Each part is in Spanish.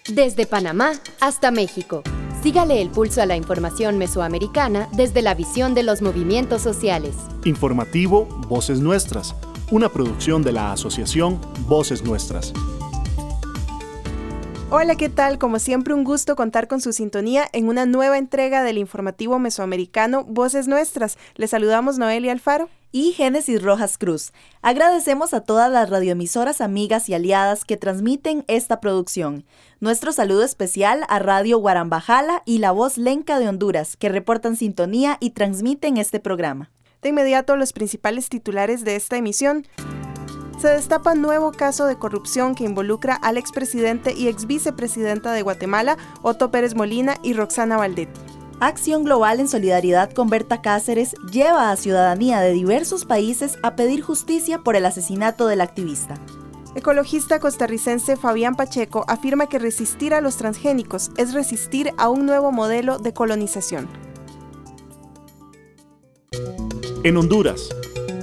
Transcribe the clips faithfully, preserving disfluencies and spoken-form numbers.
Desde Panamá hasta México. Sígale el pulso a la información mesoamericana desde la visión de los movimientos sociales. Informativo Voces Nuestras, una producción de la asociación Voces Nuestras. Hola, ¿qué tal? Como siempre, un gusto contar con su sintonía en una nueva entrega del informativo mesoamericano Voces Nuestras. Les saludamos Noelia Alfaro y Génesis Rojas Cruz. Agradecemos a todas las radioemisoras amigas y aliadas que transmiten esta producción. Nuestro saludo especial a Radio Guarambajala y La Voz Lenca de Honduras, que reportan sintonía y transmiten este programa. De inmediato, los principales titulares de esta emisión. Se destapa nuevo caso de corrupción que involucra al expresidente y exvicepresidenta de Guatemala, Otto Pérez Molina y Roxana Valdetti. Acción Global en solidaridad con Berta Cáceres lleva a ciudadanía de diversos países a pedir justicia por el asesinato del activista. Ecologista costarricense Fabián Pacheco afirma que resistir a los transgénicos es resistir a un nuevo modelo de colonización. En Honduras.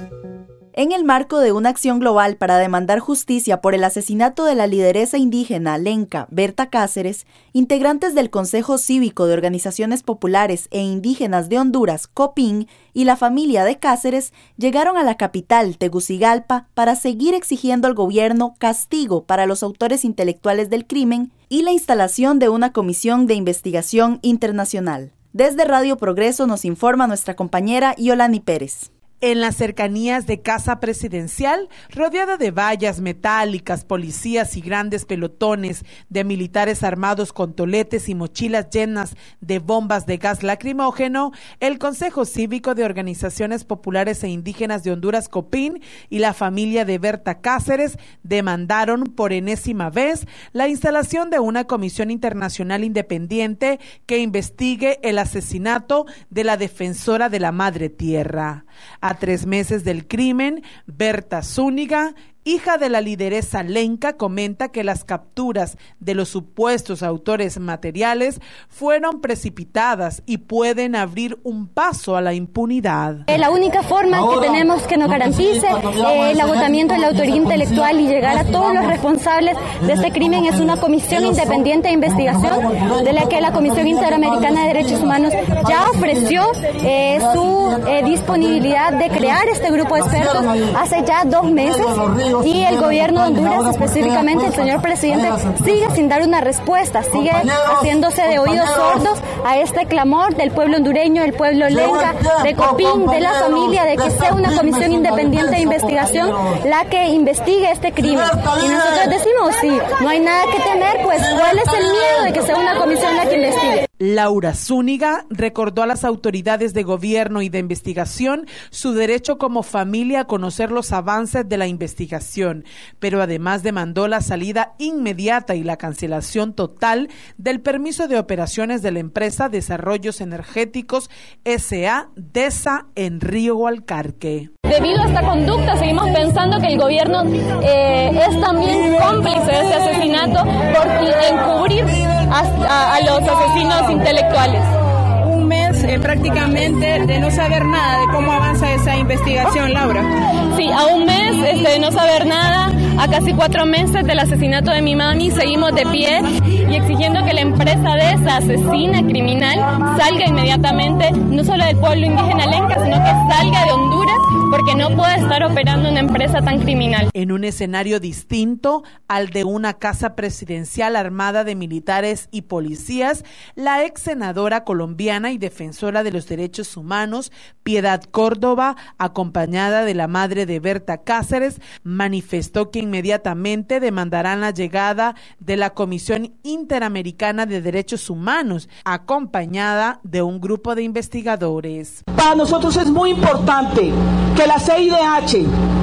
En el marco de una acción global para demandar justicia por el asesinato de la lideresa indígena lenca Berta Cáceres, integrantes del Consejo Cívico de Organizaciones Populares e Indígenas de Honduras, COPIN, y la familia de Cáceres llegaron a la capital, Tegucigalpa, para seguir exigiendo al gobierno castigo para los autores intelectuales del crimen y la instalación de una comisión de investigación internacional. Desde Radio Progreso nos informa nuestra compañera Yolani Pérez. En las cercanías de Casa Presidencial, rodeada de vallas metálicas, policías y grandes pelotones de militares armados con toletes y mochilas llenas de bombas de gas lacrimógeno, el Consejo Cívico de Organizaciones Populares e Indígenas de Honduras, COPIN, y la familia de Berta Cáceres demandaron por enésima vez la instalación de una comisión internacional independiente que investigue el asesinato de la defensora de la Madre Tierra. A tres meses del crimen, Berta Zúñiga, hija de la lideresa lenca, comenta que las capturas de los supuestos autores materiales fueron precipitadas y pueden abrir un paso a la impunidad. La única forma que tenemos que nos garantice eh, el agotamiento de la autoría intelectual y llegar a todos los responsables de este crimen es una comisión independiente de investigación, de la que la Comisión Interamericana de Derechos Humanos ya ofreció eh, su eh, disponibilidad de crear este grupo de expertos hace ya dos meses. Y el gobierno de Honduras, específicamente el señor presidente, sigue sin dar una respuesta, sigue haciéndose de oídos sordos a este clamor del pueblo hondureño, del pueblo lenca, de COPIN, de la familia, de que sea una comisión independiente de investigación la que investigue este crimen. Y nosotros decimos, sí, no hay nada que temer, pues ¿cuál es el miedo de que sea una comisión la que investigue? Laura Zúñiga recordó a las autoridades de gobierno y de investigación su derecho como familia a conocer los avances de la investigación, pero además demandó la salida inmediata y la cancelación total del permiso de operaciones de la empresa Desarrollos Energéticos S A DESA en Río Gualcarque. Debido a esta conducta, seguimos pensando que el gobierno eh, es también cómplice de este asesinato por encubrir a, a, a los asesinos intelectuales. Un mes eh, prácticamente de no saber nada de cómo avanza esa investigación, Laura. Sí, a un mes este, de no saber nada, a casi cuatro meses del asesinato de mi mami, seguimos de pie y exigiendo que la empresa de esa asesina criminal salga inmediatamente, no solo del pueblo indígena lenca, sino que salga de Honduras, porque no puede estar operando una empresa tan criminal. En un escenario distinto al de una casa presidencial armada de militares y policías, la ex senadora colombiana y defensora de los derechos humanos, Piedad Córdoba, acompañada de la madre de Berta Cáceres, manifestó que inmediatamente demandarán la llegada de la Comisión Interamericana de Derechos Humanos, acompañada de un grupo de investigadores. Para nosotros es muy importante que la C I D H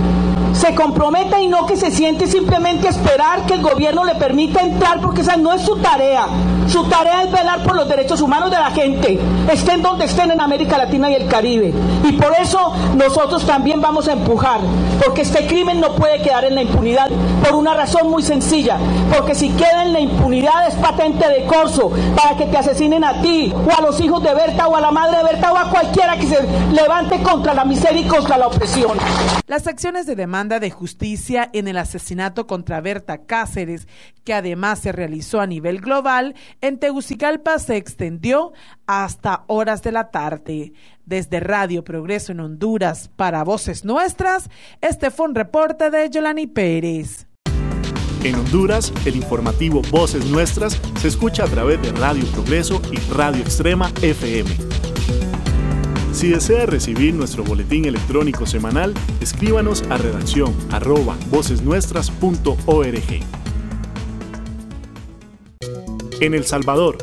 se comprometa y no que se siente simplemente a esperar que el gobierno le permita entrar, porque esa no es su tarea. Su tarea es velar por los derechos humanos de la gente, estén donde estén en América Latina y el Caribe. Y por eso nosotros también vamos a empujar, porque este crimen no puede quedar en la impunidad, por una razón muy sencilla, porque si queda en la impunidad es patente de corso para que te asesinen a ti, o a los hijos de Berta, o a la madre de Berta, o a cualquiera que se levante contra la miseria y contra la opresión. Las acciones de demanda demanda de justicia en el asesinato contra Berta Cáceres, que además se realizó a nivel global, en Tegucigalpa se extendió hasta horas de la tarde. Desde Radio Progreso en Honduras, para Voces Nuestras, este fue un reporte de Yolani Pérez. En Honduras, el informativo Voces Nuestras se escucha a través de Radio Progreso y Radio Extrema F M. Si desea recibir nuestro boletín electrónico semanal, escríbanos a redacción arroba vocesnuestras punto org. En El Salvador.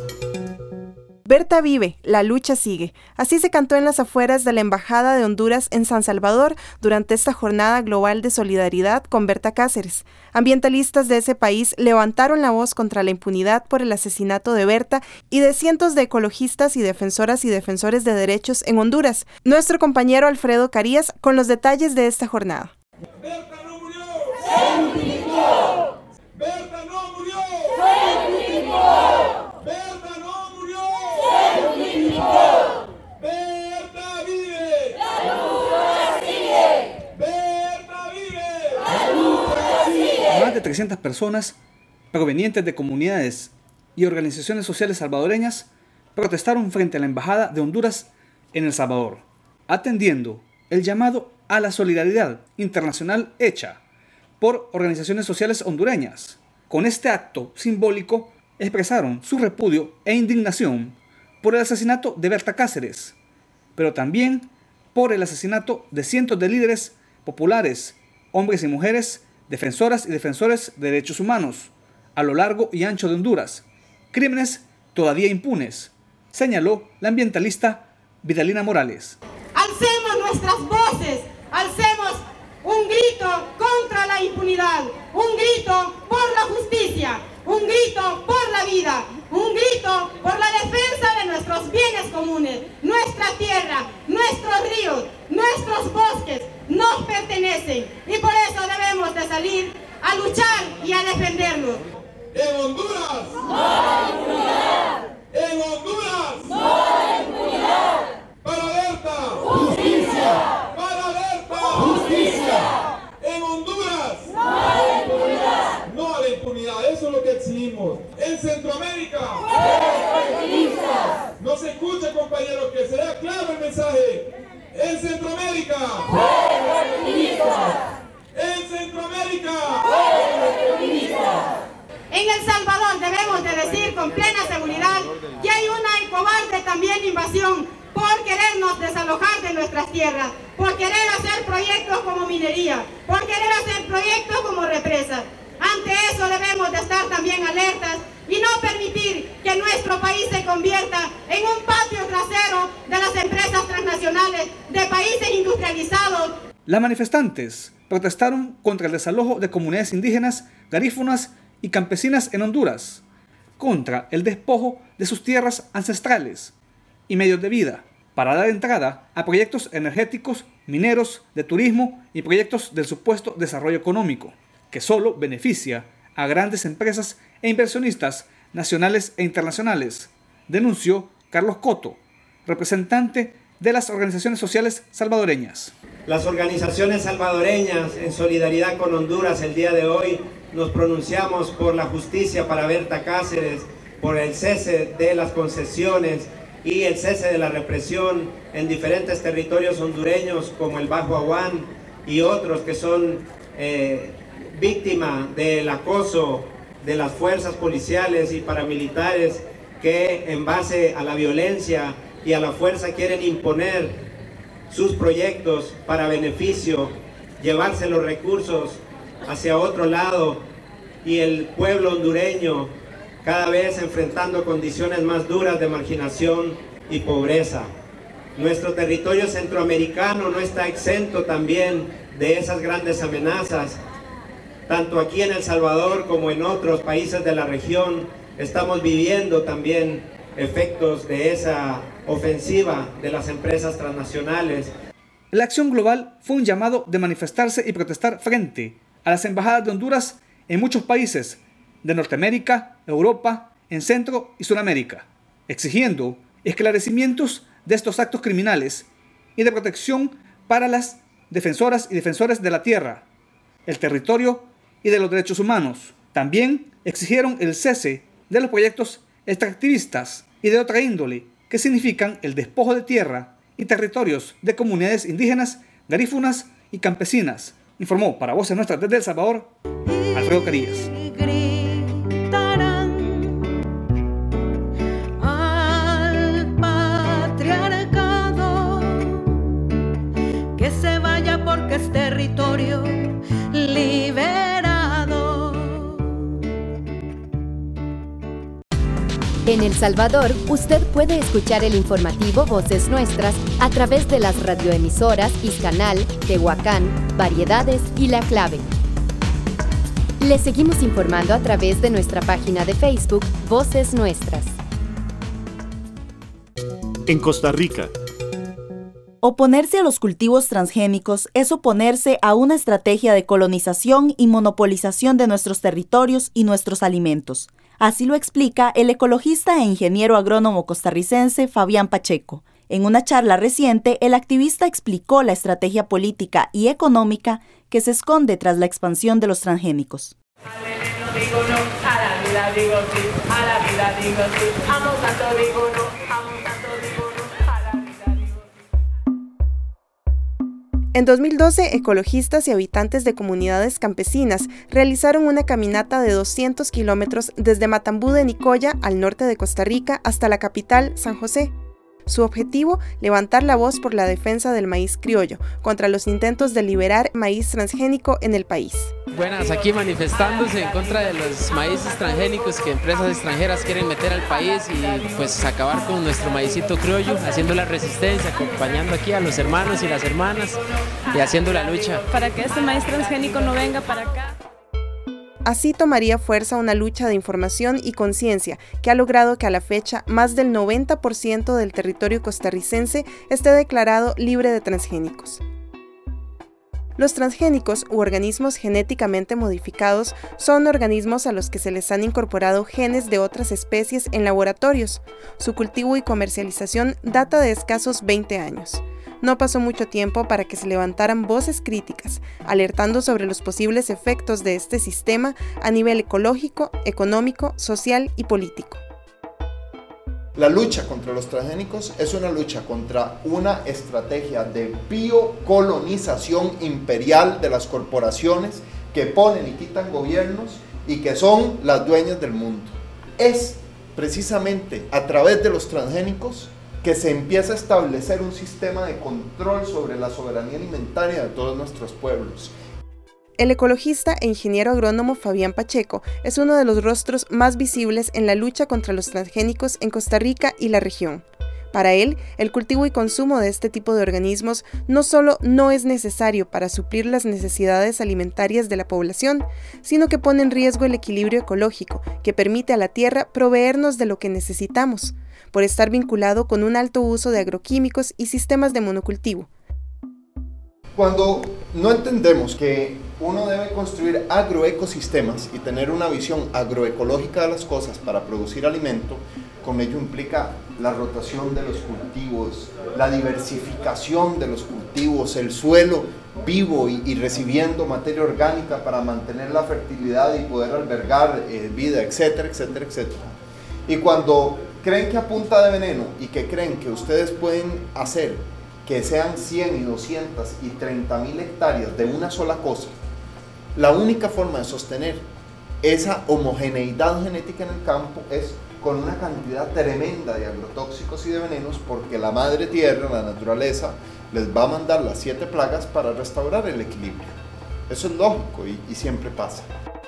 Berta vive, la lucha sigue. Así se cantó en las afueras de la Embajada de Honduras en San Salvador durante esta jornada global de solidaridad con Berta Cáceres. Ambientalistas de ese país levantaron la voz contra la impunidad por el asesinato de Berta y de cientos de ecologistas y defensoras y defensores de derechos en Honduras. Nuestro compañero Alfredo Carías con los detalles de esta jornada. ¡Berta no murió! ¡Se multiplicó! ¡Berta no murió! ¡Se multiplicó! ¡Berta no murió! ¡Se multiplicó! ¡Berta vive! ¡La lucha sigue! ¡Berta vive! ¡La lucha sigue! Más de trescientas personas provenientes de comunidades y organizaciones sociales salvadoreñas protestaron frente a la Embajada de Honduras en El Salvador, atendiendo el llamado a la solidaridad internacional hecha por organizaciones sociales hondureñas. Con este acto simbólico expresaron su repudio e indignación por el asesinato de Berta Cáceres, pero también por el asesinato de cientos de líderes populares, hombres y mujeres, defensoras y defensores de derechos humanos, a lo largo y ancho de Honduras, crímenes todavía impunes, señaló la ambientalista Vidalina Morales. Alcemos nuestras voces, alcemos un grito contra la impunidad, un grito por la justicia, un grito por la vida, un grito por la defensa de nuestros bienes comunes. Nuestra tierra, nuestros ríos, nuestros bosques nos pertenecen y por eso debemos de salir a luchar y a defenderlos. En Honduras no hay impunidad. En Honduras no hay impunidad. Para Berta, justicia. Para Berta, justicia. En Honduras no hay impunidad. No a la impunidad, eso es lo que exigimos. En Centroamérica, no se escucha, compañeros, que sea claro el mensaje. En Centroamérica, en Centroamérica, en El Salvador debemos de decir con plena seguridad que hay una cobarde también invasión por querernos desalojar de nuestras tierras, por querer hacer proyectos como minería, por querer hacer proyectos como represas. Ante eso debemos de estar también alertas y no permitir que nuestro país se convierta en un patio trasero de las empresas transnacionales de países industrializados. Las manifestantes protestaron contra el desalojo de comunidades indígenas, garífunas y campesinas en Honduras, contra el despojo de sus tierras ancestrales y medios de vida, para dar entrada a proyectos energéticos, mineros, de turismo y proyectos del supuesto desarrollo económico, que solo beneficia a grandes empresas e inversionistas nacionales e internacionales, denunció Carlos Coto, representante de las organizaciones sociales salvadoreñas. Las organizaciones salvadoreñas, en solidaridad con Honduras, el día de hoy nos pronunciamos por la justicia para Berta Cáceres, por el cese de las concesiones y el cese de la represión en diferentes territorios hondureños como el Bajo Aguán y otros que son eh, víctimas del acoso de las fuerzas policiales y paramilitares que en base a la violencia y a la fuerza quieren imponer sus proyectos para beneficio, llevarse los recursos hacia otro lado y el pueblo hondureño cada vez enfrentando condiciones más duras de marginación y pobreza. Nuestro territorio centroamericano no está exento también de esas grandes amenazas. Tanto aquí en El Salvador como en otros países de la región estamos viviendo también efectos de esa ofensiva de las empresas transnacionales. La acción global fue un llamado de manifestarse y protestar frente a las embajadas de Honduras en muchos países de Norteamérica, Europa, en Centro y Sudamérica, exigiendo esclarecimientos de estos actos criminales y de protección para las defensoras y defensores de la tierra, el territorio y de los derechos humanos. También exigieron el cese de los proyectos extractivistas y de otra índole que significan el despojo de tierra y territorios de comunidades indígenas, garífunas y campesinas, informó para Voces Nuestras desde El Salvador, Alfredo Carillas. Al patriarcado, que se vaya porque es territorio liberado. En El Salvador, usted puede escuchar el informativo Voces Nuestras a través de las radioemisoras Iscanal, Tehuacán, Variedades y La Clave. Le seguimos informando a través de nuestra página de Facebook Voces Nuestras. En Costa Rica. Oponerse a los cultivos transgénicos es oponerse a una estrategia de colonización y monopolización de nuestros territorios y nuestros alimentos. Así lo explica el ecologista e ingeniero agrónomo costarricense Fabián Pacheco. En una charla reciente, el activista explicó la estrategia política y económica que se esconde tras la expansión de los transgénicos. En dos mil doce, ecologistas y habitantes de comunidades campesinas realizaron una caminata de doscientos kilómetros desde Matambú de Nicoya, al norte de Costa Rica, hasta la capital, San José. Su objetivo, levantar la voz por la defensa del maíz criollo, contra los intentos de liberar maíz transgénico en el país. Buenas, aquí manifestándose en contra de los maíces transgénicos que empresas extranjeras quieren meter al país y pues acabar con nuestro maízito criollo, haciendo la resistencia, acompañando aquí a los hermanos y las hermanas y haciendo la lucha. Para que este maíz transgénico no venga para acá. Así tomaría fuerza una lucha de información y conciencia que ha logrado que a la fecha más del noventa por ciento del territorio costarricense esté declarado libre de transgénicos. Los transgénicos u organismos genéticamente modificados son organismos a los que se les han incorporado genes de otras especies en laboratorios. Su cultivo y comercialización data de escasos veinte años. No pasó mucho tiempo para que se levantaran voces críticas, alertando sobre los posibles efectos de este sistema a nivel ecológico, económico, social y político. La lucha contra los transgénicos es una lucha contra una estrategia de biocolonización imperial de las corporaciones que ponen y quitan gobiernos y que son las dueñas del mundo. Es precisamente a través de los transgénicos que se empieza a establecer un sistema de control sobre la soberanía alimentaria de todos nuestros pueblos. El ecologista e ingeniero agrónomo Fabián Pacheco es uno de los rostros más visibles en la lucha contra los transgénicos en Costa Rica y la región. Para él, el cultivo y consumo de este tipo de organismos no solo no es necesario para suplir las necesidades alimentarias de la población, sino que pone en riesgo el equilibrio ecológico que permite a la tierra proveernos de lo que necesitamos, por estar vinculado con un alto uso de agroquímicos y sistemas de monocultivo. Cuando no entendemos que uno debe construir agroecosistemas y tener una visión agroecológica de las cosas para producir alimento, con ello implica la rotación de los cultivos, la diversificación de los cultivos, el suelo vivo y, y recibiendo materia orgánica para mantener la fertilidad y poder albergar eh, vida, etcétera, etcétera, etcétera. Y cuando creen que a punta de veneno y que creen que ustedes pueden hacer que sean cien y doscientas y treinta mil hectáreas de una sola cosa, la única forma de sostener esa homogeneidad genética en el campo es con una cantidad tremenda de agrotóxicos y de venenos, porque la madre tierra, la naturaleza, les va a mandar las siete plagas para restaurar el equilibrio. Eso es lógico y, y siempre pasa.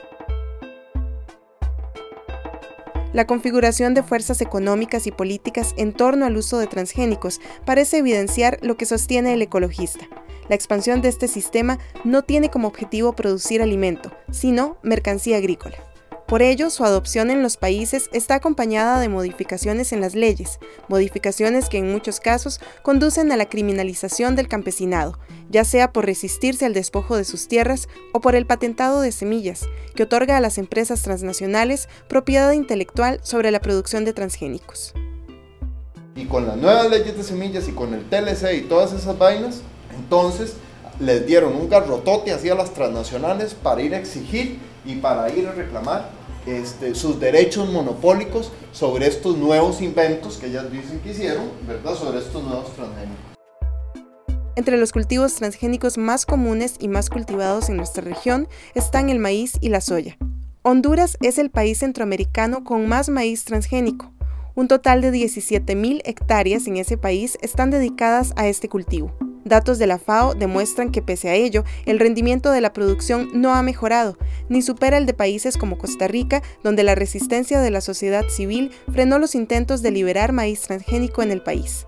La configuración de fuerzas económicas y políticas en torno al uso de transgénicos parece evidenciar lo que sostiene el ecologista. La expansión de este sistema no tiene como objetivo producir alimento, sino mercancía agrícola. Por ello, su adopción en los países está acompañada de modificaciones en las leyes, modificaciones que en muchos casos conducen a la criminalización del campesinado, ya sea por resistirse al despojo de sus tierras o por el patentado de semillas, que otorga a las empresas transnacionales propiedad intelectual sobre la producción de transgénicos. Y con las nuevas leyes de semillas y con el T L C y todas esas vainas, entonces les dieron un garrotote así a las transnacionales para ir a exigir y para ir a reclamar este, sus derechos monopólicos sobre estos nuevos inventos que ellas dicen que hicieron, ¿verdad? Sobre estos nuevos transgénicos. Entre los cultivos transgénicos más comunes y más cultivados en nuestra región están el maíz y la soya. Honduras es el país centroamericano con más maíz transgénico. Un total de diecisiete mil hectáreas en ese país están dedicadas a este cultivo. Datos de la FAO demuestran que pese a ello, el rendimiento de la producción no ha mejorado, ni supera el de países como Costa Rica, donde la resistencia de la sociedad civil frenó los intentos de liberar maíz transgénico en el país.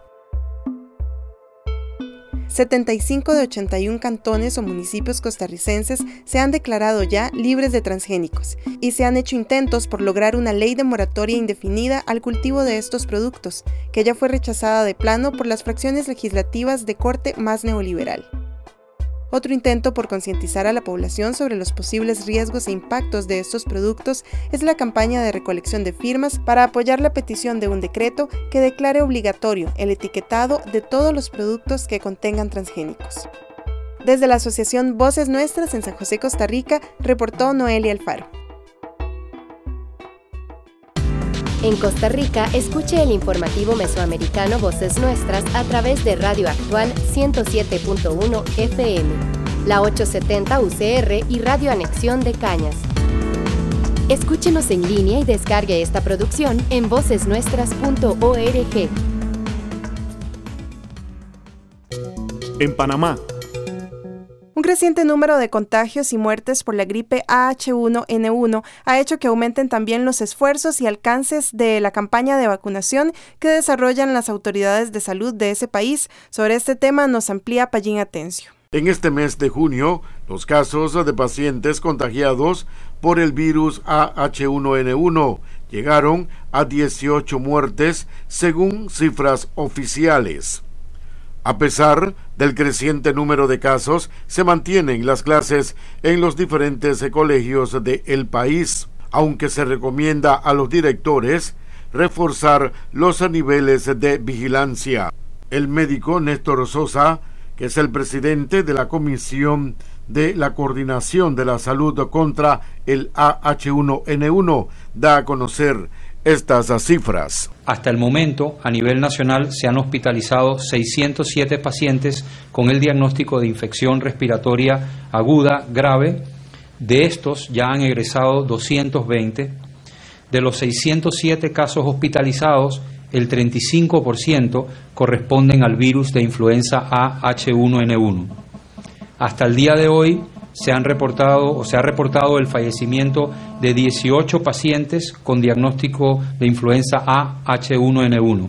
setenta y cinco de ochenta y uno cantones o municipios costarricenses se han declarado ya libres de transgénicos y se han hecho intentos por lograr una ley de moratoria indefinida al cultivo de estos productos, que ya fue rechazada de plano por las fracciones legislativas de corte más neoliberal. Otro intento por concientizar a la población sobre los posibles riesgos e impactos de estos productos es la campaña de recolección de firmas para apoyar la petición de un decreto que declare obligatorio el etiquetado de todos los productos que contengan transgénicos. Desde la Asociación Voces Nuestras en San José, Costa Rica, reportó Noelia Alfaro. En Costa Rica, escuche el informativo mesoamericano Voces Nuestras a través de Radio Actual ciento siete punto uno F M, la ochocientos setenta U C R y Radio Anexión de Cañas. Escúchenos en línea y descargue esta producción en voces nuestras punto org. En Panamá. Un creciente número de contagios y muertes por la gripe A H uno N uno ha hecho que aumenten también los esfuerzos y alcances de la campaña de vacunación que desarrollan las autoridades de salud de ese país. Sobre este tema nos amplía Payín Atencio. En este mes de junio, los casos de pacientes contagiados por el virus A H uno N uno llegaron a dieciocho muertes según cifras oficiales. A pesar del creciente número de casos, se mantienen las clases en los diferentes colegios del país, aunque se recomienda a los directores reforzar los niveles de vigilancia. El médico Néstor Sosa, que es el presidente de la Comisión de la Coordinación de la Salud contra el A H uno N uno, da a conocer estas cifras. Hasta el momento, a nivel nacional, se han hospitalizado seiscientos siete pacientes con el diagnóstico de infección respiratoria aguda grave. De estos ya han egresado doscientos veinte. De los seiscientos siete casos hospitalizados, el treinta y cinco por ciento corresponden al virus de influenza A H uno N uno. Hasta el día de hoy, se han reportado o se ha reportado el fallecimiento de dieciocho pacientes con diagnóstico de influenza A H uno N uno.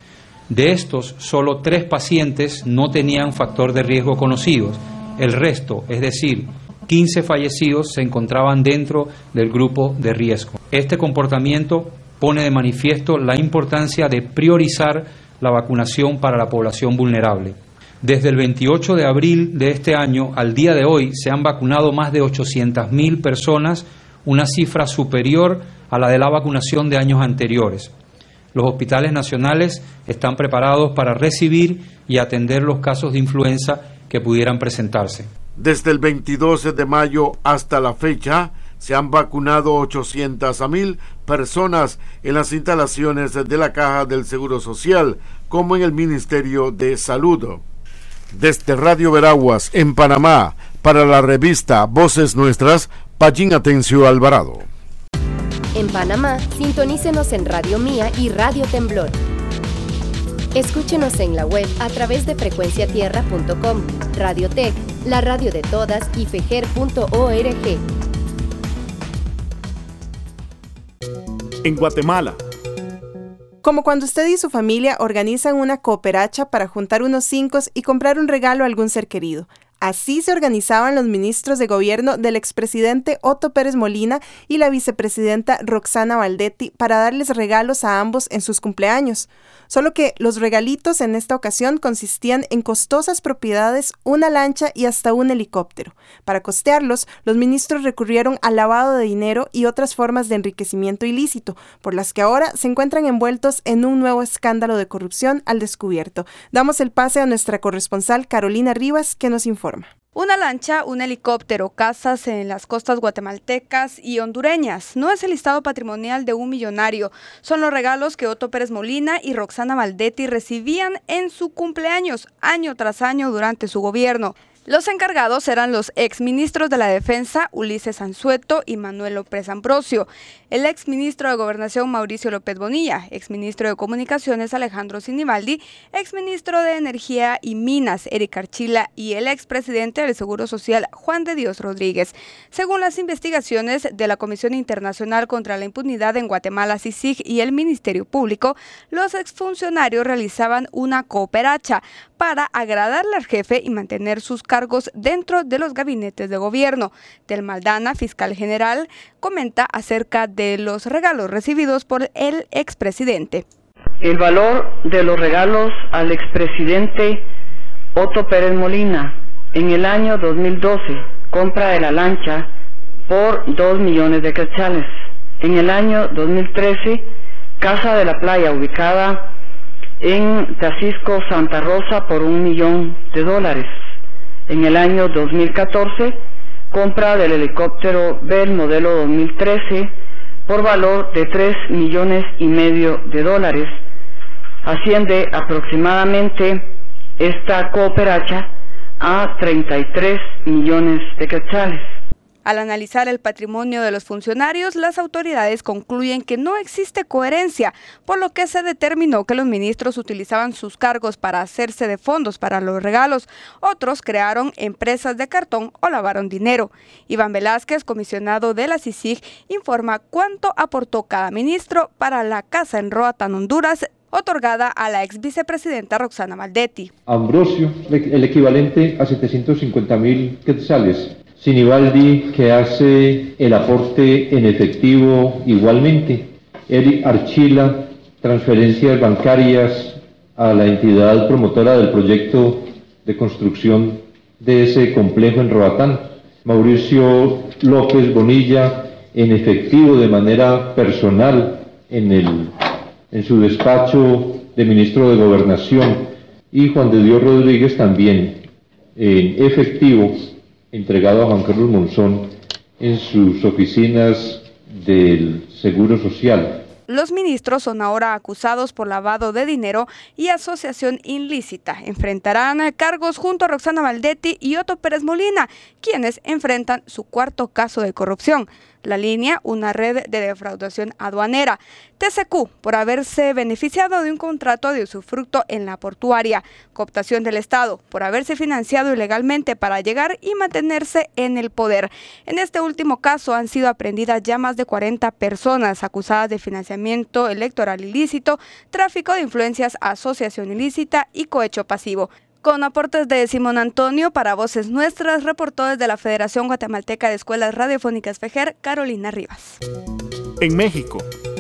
De estos, solo tres pacientes no tenían factor de riesgo conocidos. El resto, es decir, quince fallecidos, se encontraban dentro del grupo de riesgo. Este comportamiento pone de manifiesto la importancia de priorizar la vacunación para la población vulnerable. Desde el veintiocho de abril de este año al día de hoy se han vacunado más de ochocientas mil personas, una cifra superior a la de la vacunación de años anteriores. Los hospitales nacionales están preparados para recibir y atender los casos de influenza que pudieran presentarse. Desde el veintidós de mayo hasta la fecha, se han vacunado ochocientas mil personas en las instalaciones de la Caja del Seguro Social, como en el Ministerio de Salud. Desde Radio Veraguas, en Panamá, para la revista Voces Nuestras, Payín Atencio Alvarado. En Panamá, sintonícenos en Radio Mía y Radio Temblor. Escúchenos en la web a través de frecuencia tierra punto com, Radio Tec, la radio de todas y fejer punto org. En Guatemala. Como cuando usted y su familia organizan una cooperacha para juntar unos cinco y comprar un regalo a algún ser querido. Así se organizaban los ministros de gobierno del expresidente Otto Pérez Molina y la vicepresidenta Roxana Valdetti para darles regalos a ambos en sus cumpleaños. Solo que los regalitos en esta ocasión consistían en costosas propiedades, una lancha y hasta un helicóptero. Para costearlos, los ministros recurrieron al lavado de dinero y otras formas de enriquecimiento ilícito, por las que ahora se encuentran envueltos en un nuevo escándalo de corrupción al descubierto. Damos el pase a nuestra corresponsal Carolina Rivas, que nos informa. Una lancha, un helicóptero, casas en las costas guatemaltecas y hondureñas. No es el listado patrimonial de un millonario. Son los regalos que Otto Pérez Molina y Roxana Valdetti recibían en su cumpleaños, año tras año durante su gobierno. Los encargados eran los exministros de la Defensa, Ulises Anzueto y Manuel López Ambrosio, el exministro de Gobernación, Mauricio López Bonilla, exministro de Comunicaciones, Alejandro Sinibaldi, exministro de Energía y Minas, Eric Archila, y el expresidente del Seguro Social, Juan de Dios Rodríguez. Según las investigaciones de la Comisión Internacional contra la Impunidad en Guatemala, C I C I G, y el Ministerio Público, los exfuncionarios realizaban una cooperacha para agradarle al jefe y mantener sus cargos dentro de los gabinetes de gobierno. Del Maldana, fiscal general, comenta acerca de los regalos recibidos por el expresidente. El valor de los regalos al expresidente Otto Pérez Molina en el año dos mil doce, compra de la lancha por dos millones de quetzales. En el año dos mil trece, casa de la playa ubicada en Tacisco, Santa Rosa, por un millón de dólares. En el año dos mil catorce, compra del helicóptero Bell modelo dos mil trece por valor de tres millones y medio de dólares. Asciende aproximadamente esta cooperacha a treinta y tres millones de quetzales. Al analizar el patrimonio de los funcionarios, las autoridades concluyen que no existe coherencia, por lo que se determinó que los ministros utilizaban sus cargos para hacerse de fondos para los regalos. Otros crearon empresas de cartón o lavaron dinero. Iván Velázquez, comisionado de la C I C I G, informa cuánto aportó cada ministro para la casa en Roatán, Honduras, otorgada a la ex vicepresidenta Roxana Valdetti. Ambrosio, el equivalente a setecientos cincuenta mil quetzales. Sinibaldi, que hace el aporte en efectivo igualmente. Eric Archila, transferencias bancarias a la entidad promotora del proyecto de construcción de ese complejo en Roatán. Mauricio López Bonilla, en efectivo de manera personal en, el, en su despacho de ministro de Gobernación. Y Juan de Dios Rodríguez también en efectivo, entregado a Juan Carlos Monzón en sus oficinas del Seguro Social. Los ministros son ahora acusados por lavado de dinero y asociación ilícita. Enfrentarán cargos junto a Roxana Valdetti y Otto Pérez Molina, quienes enfrentan su cuarto caso de corrupción. La línea, una red de defraudación aduanera. T C Q, por haberse beneficiado de un contrato de usufructo en la portuaria. Cooptación del Estado, por haberse financiado ilegalmente para llegar y mantenerse en el poder. En este último caso han sido aprehendidas ya más de cuarenta personas acusadas de financiamiento electoral ilícito, tráfico de influencias, asociación ilícita y cohecho pasivo. Con aportes de Simón Antonio para Voces Nuestras, reportó desde la Federación Guatemalteca de Escuelas Radiofónicas FEGER, Carolina Rivas. En México,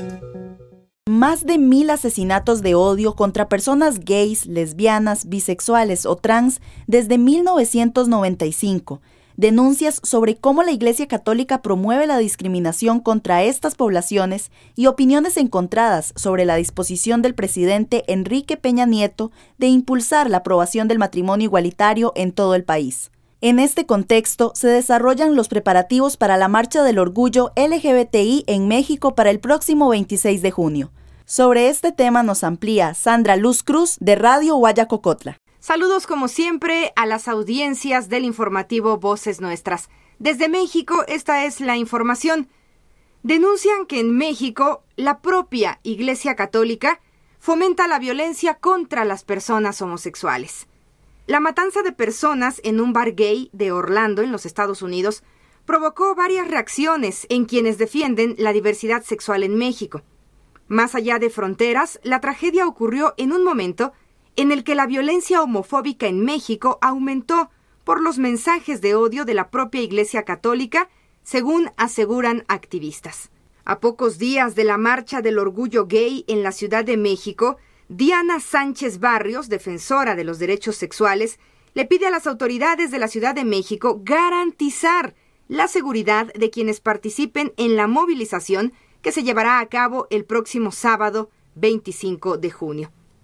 más de mil asesinatos de odio contra personas gays, lesbianas, bisexuales o trans desde mil novecientos noventa y cinco. Denuncias sobre cómo la Iglesia Católica promueve la discriminación contra estas poblaciones y opiniones encontradas sobre la disposición del presidente Enrique Peña Nieto de impulsar la aprobación del matrimonio igualitario en todo el país. En este contexto, se desarrollan los preparativos para la Marcha del Orgullo L G B T I en México para el próximo veintiséis de junio. Sobre este tema nos amplía Sandra Luz Cruz, de Radio Guayacocotla. Saludos como siempre a las audiencias del informativo Voces Nuestras. Desde México, esta es la información. Denuncian que en México, la propia Iglesia Católica fomenta la violencia contra las personas homosexuales. La matanza de personas en un bar gay de Orlando, en los Estados Unidos, provocó varias reacciones en quienes defienden la diversidad sexual en México. Más allá de fronteras, la tragedia ocurrió en un momento en el que la violencia homofóbica en México aumentó por los mensajes de odio de la propia Iglesia Católica, según aseguran activistas. A pocos días de la Marcha del Orgullo Gay en la Ciudad de México, Diana Sánchez Barrios, defensora de los derechos sexuales, le pide a las autoridades de la Ciudad de México garantizar la seguridad de quienes participen en la movilización que se llevará a cabo el próximo sábado veinticinco de junio.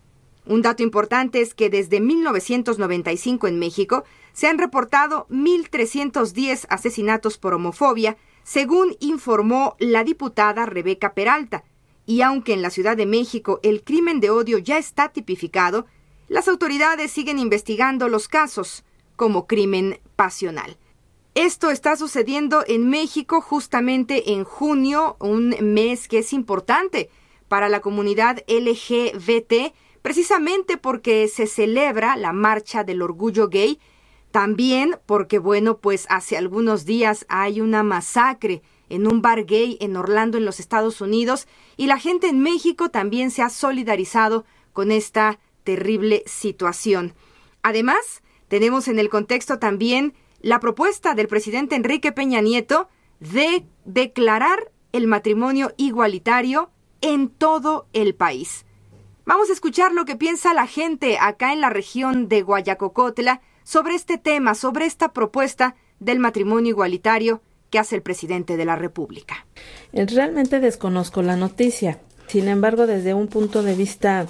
Un dato importante es que desde mil novecientos noventa y cinco en México se han reportado mil trescientos diez asesinatos por homofobia, según informó la diputada Rebeca Peralta. Y aunque en la Ciudad de México el crimen de odio ya está tipificado, las autoridades siguen investigando los casos como crimen pasional. Esto está sucediendo en México justamente en junio, un mes que es importante para la comunidad L G B T, precisamente porque se celebra la Marcha del Orgullo Gay, también porque, bueno, pues hace algunos días hay una masacre en un bar gay en Orlando, en los Estados Unidos, y la gente en México también se ha solidarizado con esta terrible situación. Además, tenemos en el contexto también la propuesta del presidente Enrique Peña Nieto de declarar el matrimonio igualitario en todo el país. Vamos a escuchar lo que piensa la gente acá en la región de Guayacocotla sobre este tema, sobre esta propuesta del matrimonio igualitario que hace el presidente de la República. Realmente desconozco la noticia. Sin embargo, desde un punto de vista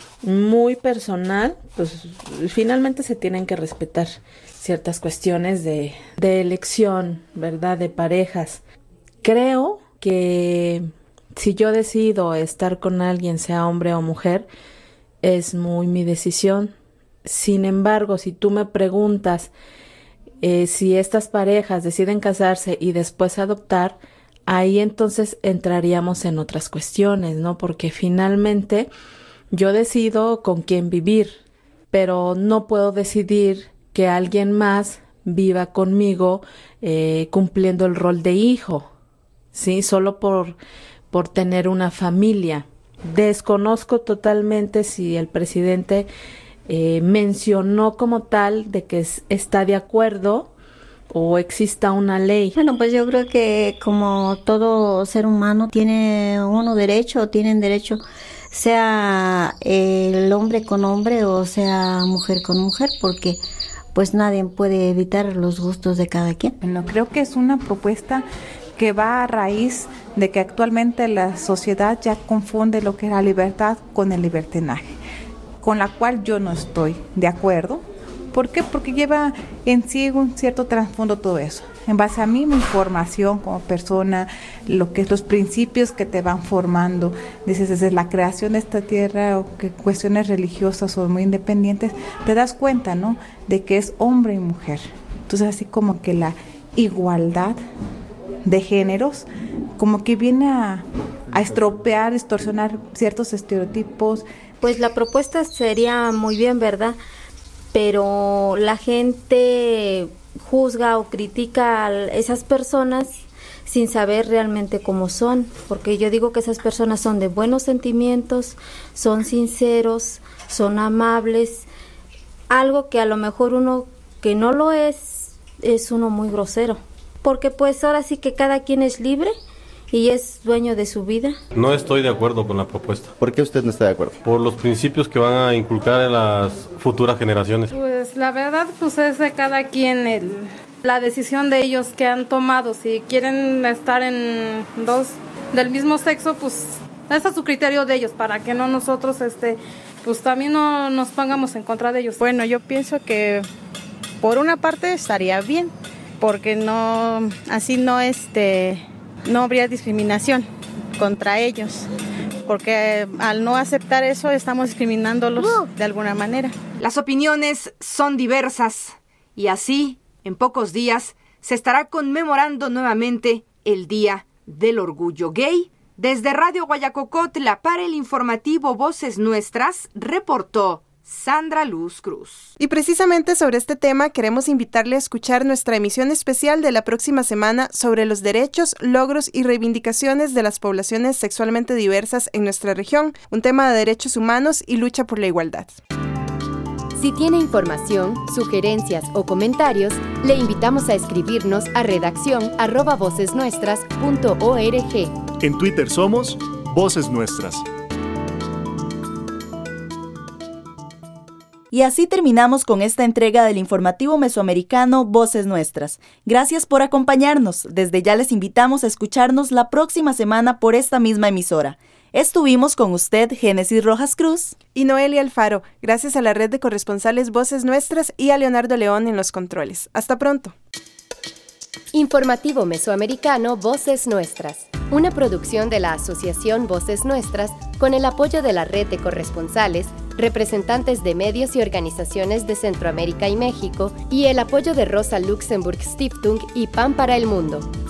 muy personal, pues finalmente se tienen que respetar ciertas cuestiones de, de elección, ¿verdad?, de parejas. Creo que si yo decido estar con alguien, sea hombre o mujer, es muy mi decisión. Sin embargo, si tú me preguntas eh, si estas parejas deciden casarse y después adoptar, ahí entonces entraríamos en otras cuestiones, ¿no? Porque finalmente yo decido con quién vivir, pero no puedo decidir que alguien más viva conmigo eh, cumpliendo el rol de hijo, ¿sí? Solo por, por tener una familia. Desconozco totalmente si el presidente eh, mencionó como tal de que es, está de acuerdo o exista una ley. Bueno, pues yo creo que como todo ser humano tiene uno derecho, tienen derecho, sea el hombre con hombre o sea mujer con mujer, porque pues nadie puede evitar los gustos de cada quien. Bueno, creo que es una propuesta que va a raíz de que actualmente la sociedad ya confunde lo que es la libertad con el libertinaje, con la cual yo no estoy de acuerdo. ¿Por qué? Porque lleva en sí un cierto trasfondo todo eso. En base a mí, mi formación como persona, lo que es los principios que te van formando, dices, desde la creación de esta tierra o que cuestiones religiosas o muy independientes, te das cuenta, ¿no?, de que es hombre y mujer. Entonces, así como que la igualdad de géneros, como que viene a, a estropear, distorsionar ciertos estereotipos. Pues la propuesta sería muy bien, ¿verdad? Pero la gente juzga o critica a esas personas sin saber realmente cómo son, porque yo digo que esas personas son de buenos sentimientos, son sinceros, son amables, algo que a lo mejor uno que no lo es, es uno muy grosero, porque pues ahora sí que cada quien es libre y es dueño de su vida. No estoy de acuerdo con la propuesta. ¿Por qué usted no está de acuerdo? Por los principios que van a inculcar en las futuras generaciones. Pues la verdad, pues es de cada quien el, la decisión de ellos que han tomado. Si quieren estar en dos del mismo sexo, pues ese es su criterio de ellos, para que no nosotros, este, pues también no nos pongamos en contra de ellos. Bueno, yo pienso que por una parte estaría bien, porque no, así no, este... no habría discriminación contra ellos, porque al no aceptar eso estamos discriminándolos de alguna manera. Las opiniones son diversas y así, en pocos días, se estará conmemorando nuevamente el Día del Orgullo Gay. Desde Radio Guayacocotla para el informativo Voces Nuestras, reportó Sandra Luz Cruz. Y precisamente sobre este tema queremos invitarle a escuchar nuestra emisión especial de la próxima semana sobre los derechos, logros y reivindicaciones de las poblaciones sexualmente diversas en nuestra región, un tema de derechos humanos y lucha por la igualdad. Si tiene información, sugerencias o comentarios, le invitamos a escribirnos a redacción arroba vocesnuestras punto org. En Twitter somos Voces Nuestras. Y así terminamos con esta entrega del informativo mesoamericano Voces Nuestras. Gracias por acompañarnos. Desde ya les invitamos a escucharnos la próxima semana por esta misma emisora. Estuvimos con usted, Génesis Rojas Cruz y Noelia Alfaro, gracias a la red de corresponsales Voces Nuestras y a Leonardo León en los controles. Hasta pronto. Informativo Mesoamericano Voces Nuestras, una producción de la Asociación Voces Nuestras con el apoyo de la red de corresponsales, representantes de medios y organizaciones de Centroamérica y México y el apoyo de Rosa Luxemburg Stiftung y Pan para el Mundo.